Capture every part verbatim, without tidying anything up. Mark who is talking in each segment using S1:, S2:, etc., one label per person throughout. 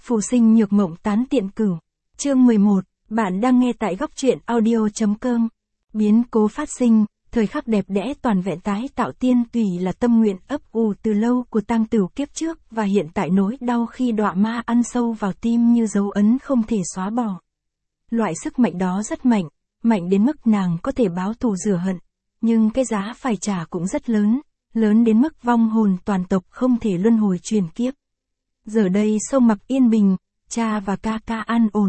S1: Phù sinh nhược mộng tán tiện cửu. Chương mười một, bạn đang nghe tại góc truyện audio.com. Biến cố phát sinh, thời khắc đẹp đẽ toàn vẹn tái tạo tiên tùy là tâm nguyện ấp ủ từ lâu của Tang Tửu kiếp trước và hiện tại nỗi đau khi đọa ma ăn sâu vào tim như dấu ấn không thể xóa bỏ. Loại sức mạnh đó rất mạnh, mạnh đến mức nàng có thể báo thù rửa hận, nhưng cái giá phải trả cũng rất lớn, lớn đến mức vong hồn toàn tộc không thể luân hồi truyền kiếp. Giờ đây sông Mặc yên bình, cha và ca ca an ổn.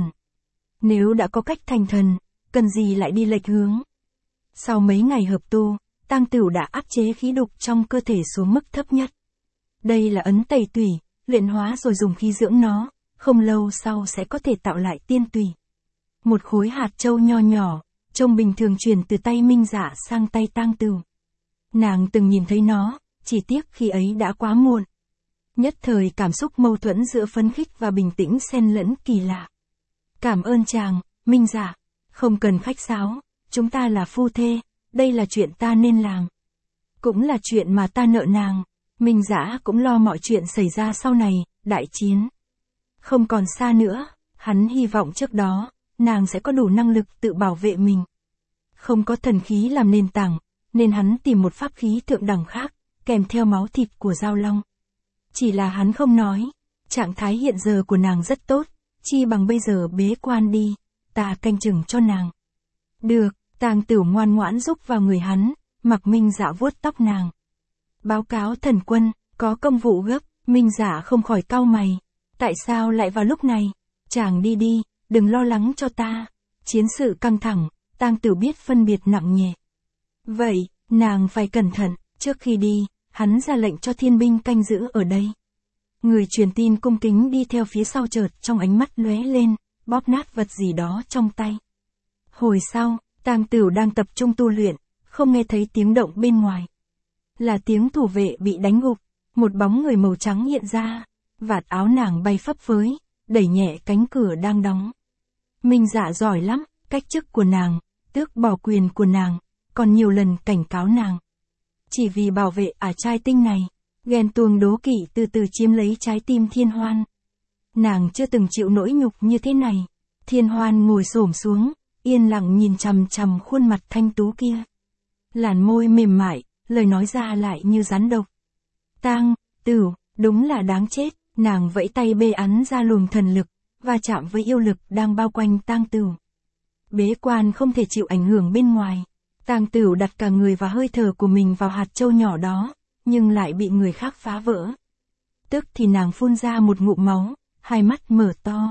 S1: Nếu đã có cách thành thần, cần gì lại đi lệch hướng. Sau mấy ngày hợp tu, Tang Tửu đã áp chế khí đục trong cơ thể xuống mức thấp nhất. Đây là ấn tẩy tủy, luyện hóa rồi dùng khí dưỡng nó, không lâu sau sẽ có thể tạo lại tiên tủy. Một khối hạt châu nho nhỏ, trông bình thường truyền từ tay Minh Dạ sang tay Tang Tửu. Nàng từng nhìn thấy nó, chỉ tiếc khi ấy đã quá muộn. Nhất thời cảm xúc mâu thuẫn giữa phấn khích và bình tĩnh xen lẫn kỳ lạ. Cảm ơn chàng, Minh Dạ, không cần khách sáo, chúng ta là phu thê, đây là chuyện ta nên làm. Cũng là chuyện mà ta nợ nàng. Minh Dạ cũng lo mọi chuyện xảy ra sau này, đại chiến. Không còn xa nữa, hắn hy vọng trước đó, nàng sẽ có đủ năng lực tự bảo vệ mình. Không có thần khí làm nền tảng, nên hắn tìm một pháp khí thượng đẳng khác, kèm theo máu thịt của Giao Long. Chỉ là hắn không nói, trạng thái hiện giờ của nàng rất tốt, chi bằng bây giờ bế quan đi, ta canh chừng cho nàng. Được, Tang Tửu ngoan ngoãn rúc vào người hắn, Mặc Minh Dạ vuốt tóc nàng. Báo cáo thần quân, có công vụ gấp. Minh Dạ không khỏi cau mày. Tại sao lại vào lúc này? Chàng đi đi, đừng lo lắng cho ta. Chiến sự căng thẳng, Tang Tửu biết phân biệt nặng nhẹ. Vậy, nàng phải cẩn thận, trước khi đi, hắn ra lệnh cho thiên binh canh giữ ở đây. Người truyền tin cung kính đi theo phía sau chợt trong ánh mắt lóe lên, bóp nát vật gì đó trong tay. Hồi sau, Tang Tửu đang tập trung tu luyện, không nghe thấy tiếng động bên ngoài. Là tiếng thủ vệ bị đánh gục, một bóng người màu trắng hiện ra, vạt áo nàng bay phấp phới, đẩy nhẹ cánh cửa đang đóng. Minh Dạ giỏi lắm, cách chức của nàng, tước bỏ quyền của nàng, còn nhiều lần cảnh cáo nàng. Chỉ vì bảo vệ ả trai tinh này, ghen tuông đố kỵ từ từ chiếm lấy trái tim Thiên Hoan. Nàng chưa từng chịu nỗi nhục như thế này. Thiên Hoan ngồi xổm xuống, yên lặng nhìn chằm chằm khuôn mặt thanh tú kia. Làn môi mềm mại, lời nói ra lại như rắn độc. Tang Tửu, đúng là đáng chết. Nàng vẫy tay bê ắn ra luồng thần lực, và chạm với yêu lực đang bao quanh Tang Tửu. Bế quan không thể chịu ảnh hưởng bên ngoài. Tang Tửu đặt cả người và hơi thở của mình vào hạt châu nhỏ đó, nhưng lại bị người khác phá vỡ. Tức thì nàng phun ra một ngụm máu, hai mắt mở to.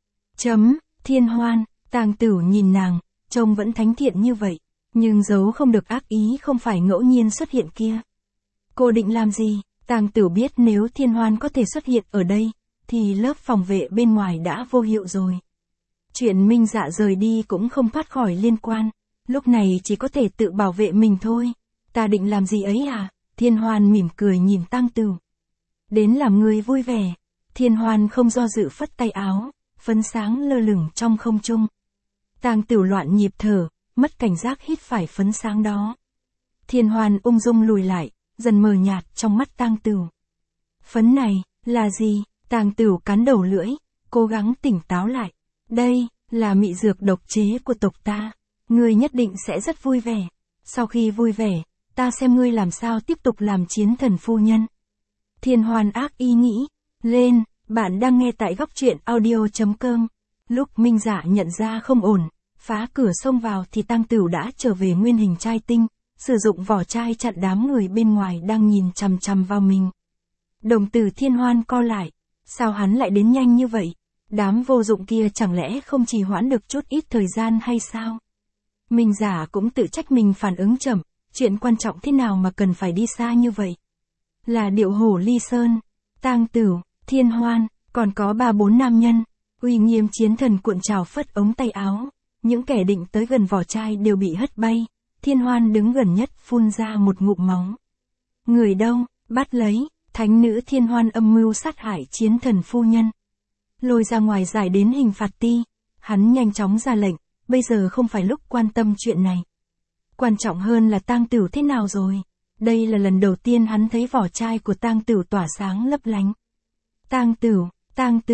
S1: Chấm, Thiên Hoan, Tang Tửu nhìn nàng, trông vẫn thánh thiện như vậy, nhưng giấu không được ác ý không phải ngẫu nhiên xuất hiện kia. Cô định làm gì? Tang Tửu biết nếu Thiên Hoan có thể xuất hiện ở đây, thì lớp phòng vệ bên ngoài đã vô hiệu rồi. Chuyện Minh Dạ rời đi cũng không thoát khỏi liên quan, lúc này chỉ có thể tự bảo vệ mình thôi. Ta định làm gì ấy à? Thiên Hoan mỉm cười nhìn Tang Tửu. Đến làm người vui vẻ. Thiên Hoan không do dự phất tay áo, phấn sáng lơ lửng trong không trung. Tang Tửu loạn nhịp thở, mất cảnh giác hít phải phấn sáng đó. Thiên Hoan ung dung lùi lại, dần mờ nhạt trong mắt Tang Tửu. Phấn này, là gì? Tang Tửu cắn đầu lưỡi, cố gắng tỉnh táo lại. Đây, là mị dược độc chế của tộc ta. Ngươi nhất định sẽ rất vui vẻ. Sau khi vui vẻ, ta xem ngươi làm sao tiếp tục làm chiến thần phu nhân. Thiên Hoan ác ý nghĩ. Lên, bạn đang nghe tại góc truyện audio.com. Lúc Minh Dạ nhận ra không ổn, phá cửa xông vào thì Tang Tửu đã trở về nguyên hình trai tinh, sử dụng vỏ chai chặn đám người bên ngoài đang nhìn chằm chằm vào mình. Đồng tử Thiên Hoan co lại. Sao hắn lại đến nhanh như vậy? Đám vô dụng kia chẳng lẽ không trì hoãn được chút ít thời gian hay sao? Minh Dạ cũng tự trách mình phản ứng chậm, chuyện quan trọng thế nào mà cần phải đi xa như vậy? Là điệu hổ ly sơn, Tang Tửu, Thiên Hoan, còn có ba bốn nam nhân, uy nghiêm chiến thần cuộn trào phất ống tay áo, những kẻ định tới gần vỏ chai đều bị hất bay. Thiên Hoan đứng gần nhất phun ra một ngụm máu. Người đâu, bắt lấy, thánh nữ Thiên Hoan âm mưu sát hại chiến thần phu nhân. Lôi ra ngoài giải đến hình phạt ti. Hắn nhanh chóng ra lệnh, bây giờ không phải lúc quan tâm chuyện này. Quan trọng hơn là Tang Tửu thế nào rồi. Đây là lần đầu tiên hắn thấy vỏ chai của Tang Tửu tỏa sáng lấp lánh. Tang Tửu, Tang Tửu,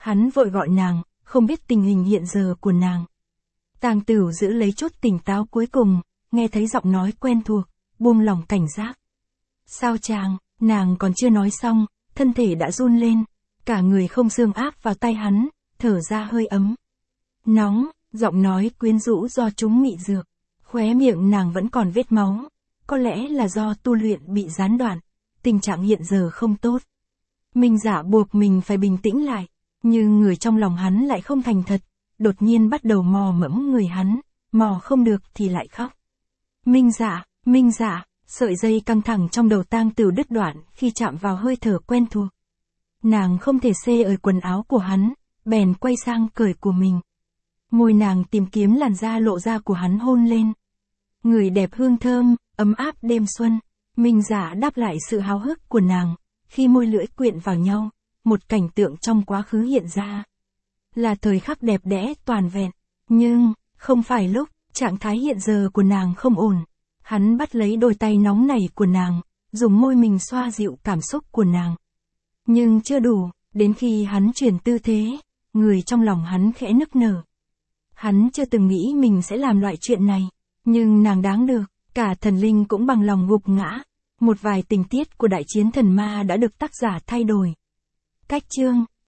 S1: Hắn vội gọi nàng, không biết tình hình hiện giờ của nàng. Tang Tửu giữ lấy chút tỉnh táo cuối cùng, nghe thấy giọng nói quen thuộc, buông lỏng cảnh giác. Sao chàng, nàng còn chưa nói xong, thân thể đã run lên, cả người không xương áp vào tay hắn, thở ra hơi ấm. Nóng, giọng nói quyến rũ do chúng mị dược, khóe miệng nàng vẫn còn vết máu, có lẽ là do tu luyện bị gián đoạn, tình trạng hiện giờ không tốt. Minh Dạ buộc mình phải bình tĩnh lại, nhưng người trong lòng hắn lại không thành thật, đột nhiên bắt đầu mò mẫm người hắn, mò không được thì lại khóc. Minh Dạ, Minh Dạ, sợi dây căng thẳng trong đầu Tang Tửu đứt đoạn khi chạm vào hơi thở quen thuộc. Nàng không thể xê ở quần áo của hắn, bèn quay sang cởi của mình. Môi nàng tìm kiếm làn da lộ ra của hắn hôn lên. Người đẹp hương thơm, ấm áp đêm xuân. Minh Dạ đáp lại sự háo hức của nàng, khi môi lưỡi quyện vào nhau, một cảnh tượng trong quá khứ hiện ra. Là thời khắc đẹp đẽ toàn vẹn, nhưng, không phải lúc, trạng thái hiện giờ của nàng không ổn. Hắn bắt lấy đôi tay nóng nảy của nàng, dùng môi mình xoa dịu cảm xúc của nàng. Nhưng chưa đủ, đến khi hắn chuyển tư thế, người trong lòng hắn khẽ nức nở. Hắn chưa từng nghĩ mình sẽ làm loại chuyện này, nhưng nàng đáng được, cả thần linh cũng bằng lòng gục ngã. Một vài tình tiết của đại chiến thần ma đã được tác giả thay đổi. Cách chương